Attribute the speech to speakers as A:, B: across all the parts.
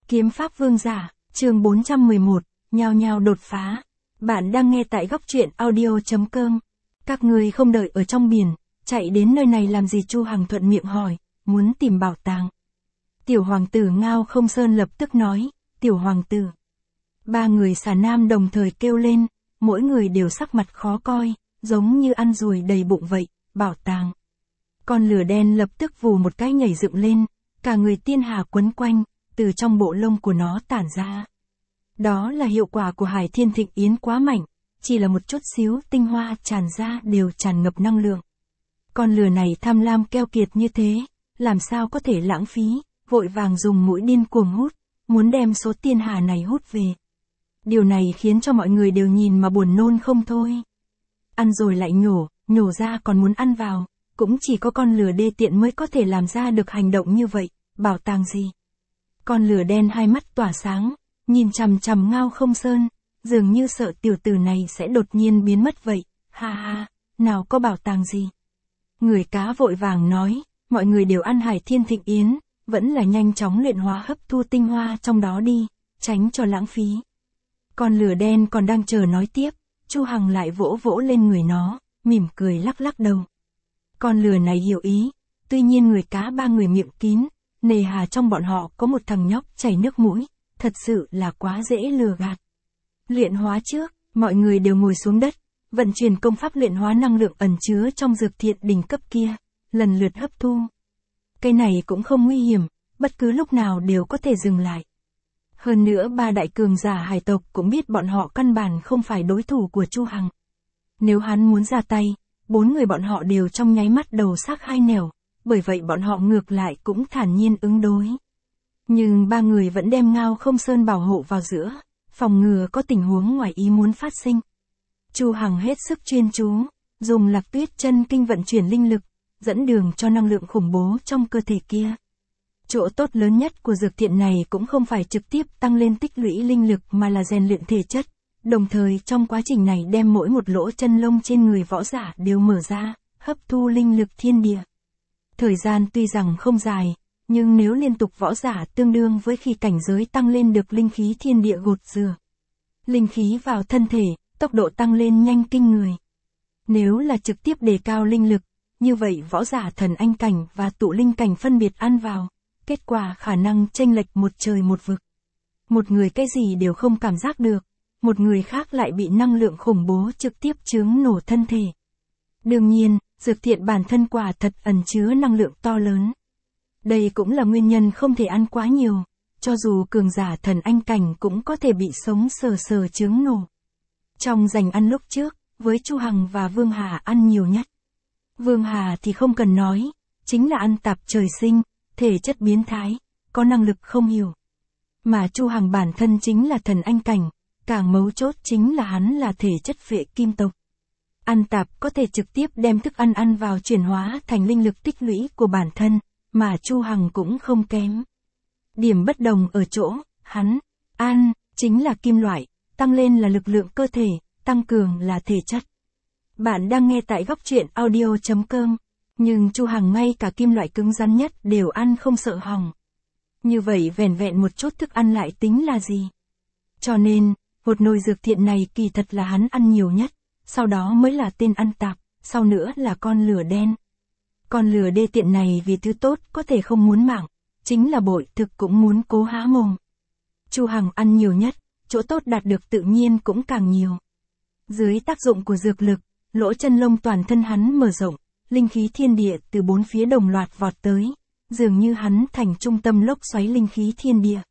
A: Kiếm pháp vương giả, chương 411, nhao nhao đột phá. Bạn đang nghe tại góc truyện audio.com. Các người không đợi ở trong biển, chạy đến nơi này làm gì? Chu Hằng thuận miệng hỏi, muốn tìm bảo tàng. Tiểu hoàng tử Ngao Không Sơn lập tức nói, tiểu hoàng tử. Ba người xà nam đồng thời kêu lên, mỗi người đều sắc mặt khó coi, giống như ăn ruồi đầy bụng vậy, bảo tàng. Con lửa đen lập tức vù một cái nhảy dựng lên, cả người tiên hà quấn quanh, từ trong bộ lông của nó tản ra. Đó là hiệu quả của Hải Thiên Thịnh Yến quá mạnh, chỉ là một chút xíu tinh hoa tràn ra đều tràn ngập năng lượng. Con lừa này tham lam keo kiệt như thế, làm sao có thể lãng phí, vội vàng dùng mũi điên cuồng hút, muốn đem số tiên hà này hút về. Điều này khiến cho mọi người đều nhìn mà buồn nôn không thôi. Ăn rồi lại nhổ ra còn muốn ăn vào, cũng chỉ có con lừa đê tiện mới có thể làm ra được hành động như vậy, bảo tàng gì. Con lửa đen hai mắt tỏa sáng, nhìn chằm chằm Ngao Không Sơn, dường như sợ tiểu tử này sẽ đột nhiên biến mất vậy, ha ha, nào có bảo tàng gì. Người cá vội vàng nói, mọi người đều ăn Hải Thiên Thịnh Yến, vẫn là nhanh chóng luyện hóa hấp thu tinh hoa trong đó đi, tránh cho lãng phí. Con lửa đen còn đang chờ nói tiếp, Chu Hằng lại vỗ vỗ lên người nó, mỉm cười lắc lắc đầu. Con lừa này hiểu ý, tuy nhiên người cá ba người miệng kín, nề hà trong bọn họ có một thằng nhóc chảy nước mũi, thật sự là quá dễ lừa gạt. Luyện hóa trước, mọi người đều ngồi xuống đất, vận chuyển công pháp luyện hóa năng lượng ẩn chứa trong dược thiện đỉnh cấp kia, lần lượt hấp thu. Cây này cũng không nguy hiểm, bất cứ lúc nào đều có thể dừng lại. Hơn nữa ba đại cường giả hải tộc cũng biết bọn họ căn bản không phải đối thủ của Chu Hằng. Nếu hắn muốn ra tay, bốn người bọn họ đều trong nháy mắt đầu xác hai nẻo, bởi vậy bọn họ ngược lại cũng thản nhiên ứng đối. Nhưng ba người vẫn đem Ngao Không Sơn bảo hộ vào giữa, phòng ngừa có tình huống ngoài ý muốn phát sinh. Chu Hằng hết sức chuyên chú, dùng Lạc Tuyết chân kinh vận chuyển linh lực, dẫn đường cho năng lượng khủng bố trong cơ thể kia. Chỗ tốt lớn nhất của dược thiện này cũng không phải trực tiếp tăng lên tích lũy linh lực mà là rèn luyện thể chất, đồng thời trong quá trình này đem mỗi một lỗ chân lông trên người võ giả đều mở ra, hấp thu linh lực thiên địa. Thời gian tuy rằng không dài, nhưng nếu liên tục võ giả tương đương với khi cảnh giới tăng lên được linh khí thiên địa gột rửa. Linh khí vào thân thể, tốc độ tăng lên nhanh kinh người. Nếu là trực tiếp đề cao linh lực, như vậy võ giả thần anh cảnh và tụ linh cảnh phân biệt ăn vào, kết quả khả năng chênh lệch một trời một vực. Một người cái gì đều không cảm giác được, một người khác lại bị năng lượng khủng bố trực tiếp chướng nổ thân thể. Đương nhiên, dược thiện bản thân quả thật ẩn chứa năng lượng to lớn. Đây cũng là nguyên nhân không thể ăn quá nhiều, cho dù cường giả thần anh cảnh cũng có thể bị sống sờ sờ chướng nổ. Trong giành ăn lúc trước, với Chu Hằng và Vương Hà ăn nhiều nhất. Vương Hà thì không cần nói, chính là ăn tạp trời sinh, thể chất biến thái, có năng lực không hiểu. Mà Chu Hằng bản thân chính là thần anh cảnh, càng mấu chốt chính là hắn là thể chất phệ kim tộc. Ăn tạp có thể trực tiếp đem thức ăn vào chuyển hóa thành linh lực tích lũy của bản thân, mà Chu Hằng cũng không kém. Điểm bất đồng ở chỗ, hắn, ăn, chính là kim loại, tăng lên là lực lượng cơ thể, tăng cường là thể chất. Bạn đang nghe tại góc truyện audio.com, nhưng Chu Hằng ngay cả kim loại cứng rắn nhất đều ăn không sợ hỏng. Như vậy vẻn vẹn một chút thức ăn lại tính là gì? Cho nên, một nồi dược thiện này kỳ thật là hắn ăn nhiều nhất, sau đó mới là tên ăn tạp, sau nữa là con lửa đen. Con lửa đê tiện này vì thứ tốt có thể không muốn mạng, chính là bội thực cũng muốn cố há mồm. Chu Hằng ăn nhiều nhất, chỗ tốt đạt được tự nhiên cũng càng nhiều. Dưới tác dụng của dược lực, lỗ chân lông toàn thân hắn mở rộng, linh khí thiên địa từ bốn phía đồng loạt vọt tới, dường như hắn thành trung tâm lốc xoáy linh khí thiên địa.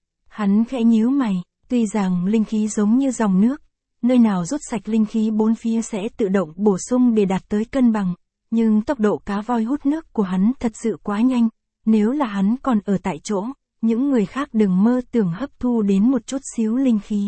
A: Hắn khẽ nhíu mày, tuy rằng linh khí giống như dòng nước, nơi nào rút sạch linh khí bốn phía sẽ tự động bổ sung để đạt tới cân bằng, nhưng tốc độ cá voi hút nước của hắn thật sự quá nhanh, nếu là hắn còn ở tại chỗ, những người khác đừng mơ tưởng hấp thu đến một chút xíu linh khí.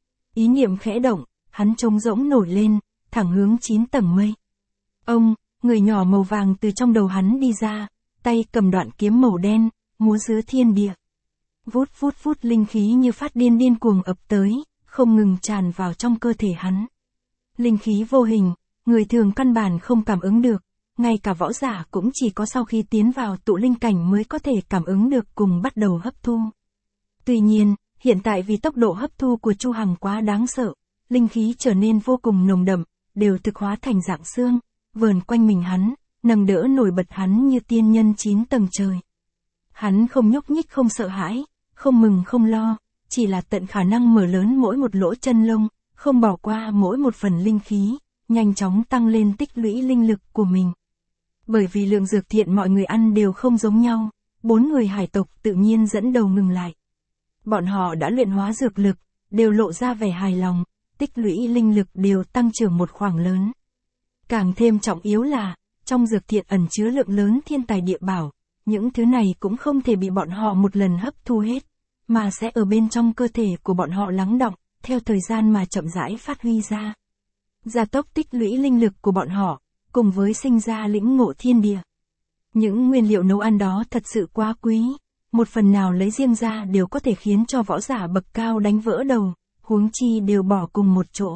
A: Ý niệm khẽ động, hắn trống rỗng nổi lên, thẳng hướng 9 tầng mây. Ông, người nhỏ màu vàng từ trong đầu hắn đi ra, tay cầm đoạn kiếm màu đen, múa giữa thiên địa. Vút vút vút linh khí như phát điên cuồng ập tới, không ngừng tràn vào trong cơ thể hắn. Linh khí vô hình, người thường căn bản không cảm ứng được, ngay cả võ giả cũng chỉ có sau khi tiến vào tụ linh cảnh mới có thể cảm ứng được cùng bắt đầu hấp thu. Tuy nhiên, hiện tại vì tốc độ hấp thu của Chu Hằng quá đáng sợ, linh khí trở nên vô cùng nồng đậm, đều thực hóa thành dạng xương, vờn quanh mình hắn, nâng đỡ nổi bật hắn như tiên nhân 9 tầng trời. Hắn không nhúc nhích không sợ hãi, không mừng không lo, chỉ là tận khả năng mở lớn mỗi một lỗ chân lông, không bỏ qua mỗi một phần linh khí, nhanh chóng tăng lên tích lũy linh lực của mình. Bởi vì lượng dược thiện mọi người ăn đều không giống nhau, 4 người hải tộc tự nhiên dẫn đầu ngừng lại. Bọn họ đã luyện hóa dược lực, đều lộ ra vẻ hài lòng, tích lũy linh lực đều tăng trưởng một khoảng lớn. Càng thêm trọng yếu là, trong dược thiện ẩn chứa lượng lớn thiên tài địa bảo, những thứ này cũng không thể bị bọn họ một lần hấp thu hết, mà sẽ ở bên trong cơ thể của bọn họ lắng đọng, theo thời gian mà chậm rãi phát huy ra. Gia tốc tích lũy linh lực của bọn họ, cùng với sinh ra lĩnh ngộ thiên địa. Những nguyên liệu nấu ăn đó thật sự quá quý, một phần nào lấy riêng ra đều có thể khiến cho võ giả bậc cao đánh vỡ đầu, huống chi đều bỏ cùng một chỗ.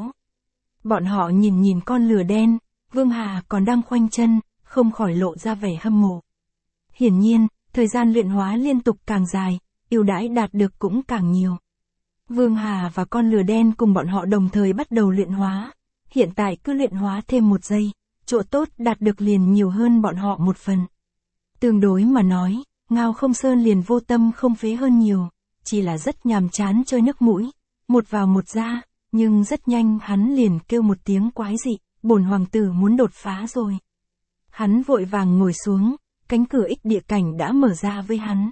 A: Bọn họ nhìn nhìn con lửa đen, Vương Hà còn đang khoanh chân, không khỏi lộ ra vẻ hâm mộ. Hiển nhiên, thời gian luyện hóa liên tục càng dài, ưu đãi đạt được cũng càng nhiều. Vương Hà và con lửa đen cùng bọn họ đồng thời bắt đầu luyện hóa, hiện tại cứ luyện hóa thêm một giây, chỗ tốt đạt được liền nhiều hơn bọn họ một phần. Tương đối mà nói, Ngao Không Sơn liền vô tâm không phế hơn nhiều, chỉ là rất nhàm chán chơi nước mũi, một vào một ra, nhưng rất nhanh hắn liền kêu một tiếng quái dị, bổn hoàng tử muốn đột phá rồi. Hắn vội vàng ngồi xuống, cánh cửa ích địa cảnh đã mở ra với hắn.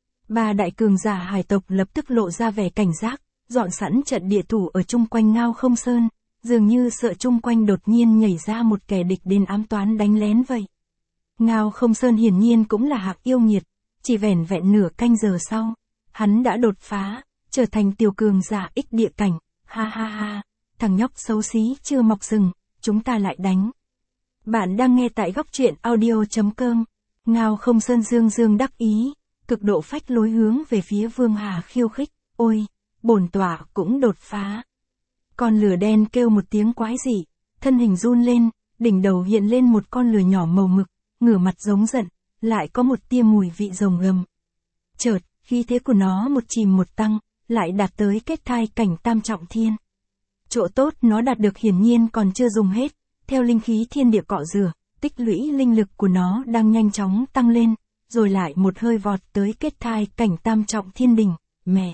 A: 3 đại cường giả hải tộc lập tức lộ ra vẻ cảnh giác, dọn sẵn trận địa thủ ở chung quanh Ngao Không Sơn, dường như sợ chung quanh đột nhiên nhảy ra một kẻ địch đến ám toán đánh lén vậy. Ngao Không Sơn hiển nhiên cũng là hạc yêu nghiệt, chỉ vẻn vẹn nửa canh giờ sau, hắn đã đột phá, trở thành tiểu cường giả ích địa cảnh, ha ha ha, thằng nhóc xấu xí chưa mọc rừng, chúng ta lại đánh. Bạn đang nghe tại góc truyện audio.com, Ngao Không Sơn dương dương đắc ý, cực độ phách lối hướng về phía Vương Hà khiêu khích, ôi, bổn tọa cũng đột phá. Con lửa đen kêu một tiếng quái dị, thân hình run lên, đỉnh đầu hiện lên một con lửa nhỏ màu mực, ngửa mặt giống giận, lại có một tia mùi vị rồng gầm. Chợt, khí thế của nó một chìm một tăng, lại đạt tới kết thai cảnh tam trọng thiên. Chỗ tốt nó đạt được hiển nhiên còn chưa dùng hết, theo linh khí thiên địa cọ rửa, tích lũy linh lực của nó đang nhanh chóng tăng lên, rồi lại một hơi vọt tới kết thai cảnh tam trọng thiên đỉnh, mẹ.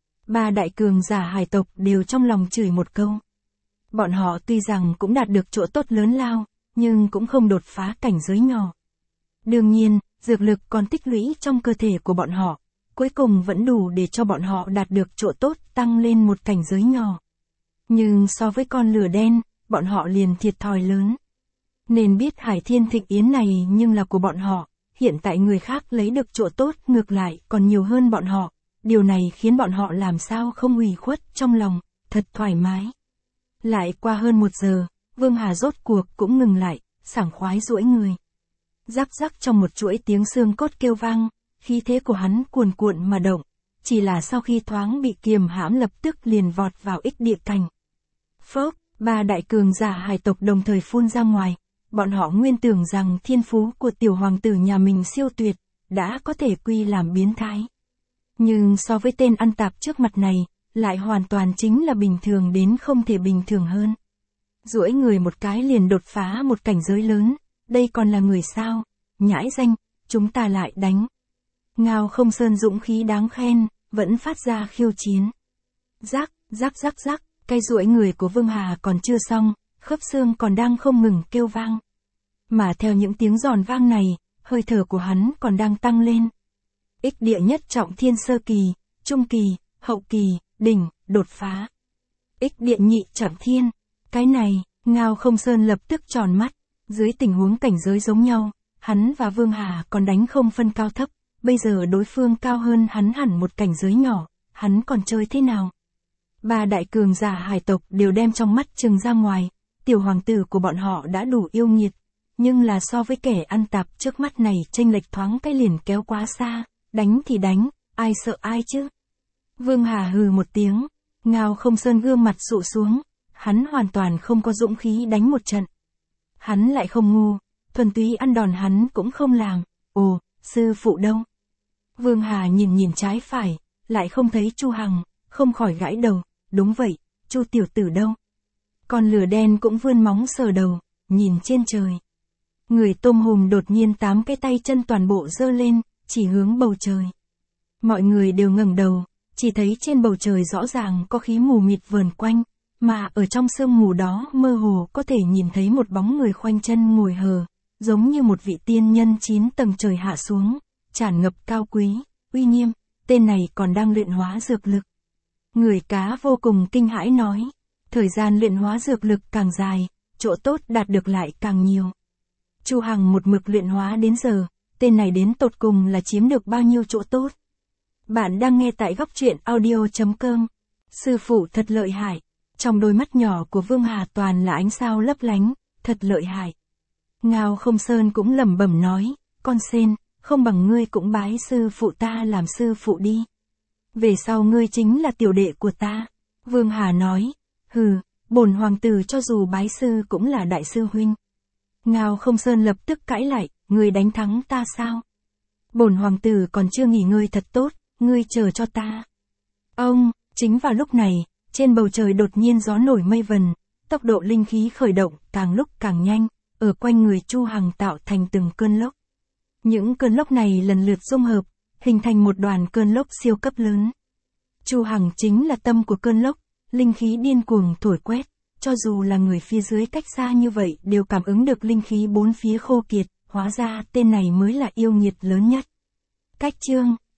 A: 3 đại cường giả hải tộc đều trong lòng chửi một câu. Bọn họ tuy rằng cũng đạt được chỗ tốt lớn lao, nhưng cũng không đột phá cảnh giới nhỏ. Đương nhiên, dược lực còn tích lũy trong cơ thể của bọn họ, cuối cùng vẫn đủ để cho bọn họ đạt được chỗ tốt tăng lên một cảnh giới nhỏ. Nhưng so với con lửa đen, bọn họ liền thiệt thòi lớn. Nên biết Hải Thiên Thịnh Yến này nhưng là của bọn họ, hiện tại người khác lấy được chỗ tốt ngược lại còn nhiều hơn bọn họ, điều này khiến bọn họ làm sao không ủy khuất trong lòng, thật thoải mái. Lại qua hơn 1 giờ, Vương Hà rốt cuộc cũng ngừng lại, sảng khoái duỗi người. Rắc rắc trong một chuỗi tiếng xương cốt kêu vang, khí thế của hắn cuồn cuộn mà động, chỉ là sau khi thoáng bị kiềm hãm lập tức liền vọt vào ích địa cảnh. Phốc, 3 đại cường giả hải tộc đồng thời phun ra ngoài, bọn họ nguyên tưởng rằng thiên phú của tiểu hoàng tử nhà mình siêu tuyệt, đã có thể quy làm biến thái. Nhưng so với tên ăn tạp trước mặt này, lại hoàn toàn chính là bình thường đến không thể bình thường hơn. Duỗi người một cái liền đột phá một cảnh giới lớn, đây còn là người sao, nhãi danh, chúng ta lại đánh. Ngao Không Sơn dũng khí đáng khen, vẫn phát ra khiêu chiến. Rắc, rắc rắc rắc, cái duỗi người của Vương Hà còn chưa xong, khớp xương còn đang không ngừng kêu vang. Mà theo những tiếng giòn vang này, hơi thở của hắn còn đang tăng lên. Ích địa nhất trọng thiên sơ kỳ, trung kỳ, hậu kỳ, đỉnh, đột phá. Ích địa nhị trọng thiên, cái này, Ngao Không Sơn lập tức tròn mắt, dưới tình huống cảnh giới giống nhau, hắn và Vương Hà còn đánh không phân cao thấp, bây giờ đối phương cao hơn hắn hẳn một cảnh giới nhỏ, hắn còn chơi thế nào? 3 đại cường giả hải tộc đều đem trong mắt trừng ra ngoài, tiểu hoàng tử của bọn họ đã đủ yêu nghiệt, nhưng là so với kẻ ăn tạp trước mắt này chênh lệch thoáng cái liền kéo quá xa, đánh thì đánh, ai sợ ai chứ? Vương Hà hừ một tiếng, Ngao Không Sơn gương mặt sụ xuống, hắn hoàn toàn không có dũng khí đánh một trận. Hắn lại không ngu, thuần túy ăn đòn hắn cũng không làm, ồ, sư phụ đâu? Vương Hà nhìn nhìn trái phải, lại không thấy Chu Hằng, không khỏi gãi đầu, đúng vậy, Chu tiểu tử đâu? Con lửa đen cũng vươn móng sờ đầu, nhìn trên trời. Người tôm hùm đột nhiên 8 cái tay chân toàn bộ giơ lên, chỉ hướng bầu trời. Mọi người đều ngẩng đầu, chỉ thấy trên bầu trời rõ ràng có khí mù mịt vờn quanh, mà ở trong sương mù đó mơ hồ có thể nhìn thấy một bóng người khoanh chân ngồi hờ, giống như một vị tiên nhân 9 tầng trời hạ xuống, tràn ngập cao quý, uy nghiêm, tên này còn đang luyện hóa dược lực. Người cá vô cùng kinh hãi nói, thời gian luyện hóa dược lực càng dài, chỗ tốt đạt được lại càng nhiều. Chu Hằng một mực luyện hóa đến giờ, tên này đến tột cùng là chiếm được bao nhiêu chỗ tốt. Bạn đang nghe tại góc truyện audio.com. Sư phụ thật lợi hại. Trong đôi mắt nhỏ của Vương Hà toàn là ánh sao lấp lánh, thật lợi hại. Ngao Không Sơn cũng lẩm bẩm nói, con sen, không bằng ngươi cũng bái sư phụ ta làm sư phụ đi. Về sau ngươi chính là tiểu đệ của ta. Vương Hà nói, hừ, bổn hoàng tử cho dù bái sư cũng là đại sư huynh. Ngao Không Sơn lập tức cãi lại, ngươi đánh thắng ta sao? Bổn hoàng tử còn chưa nghỉ ngơi thật tốt, ngươi chờ cho ta. Ông, chính vào lúc này, trên bầu trời đột nhiên gió nổi mây vần, tốc độ linh khí khởi động càng lúc càng nhanh, ở quanh người Chu Hằng tạo thành từng cơn lốc. Những cơn lốc này lần lượt dung hợp, hình thành một đoàn cơn lốc siêu cấp lớn. Chu Hằng chính là tâm của cơn lốc, linh khí điên cuồng thổi quét, cho dù là người phía dưới cách xa như vậy đều cảm ứng được linh khí bốn phía khô kiệt, hóa ra tên này mới là yêu nghiệt lớn nhất. Cách chương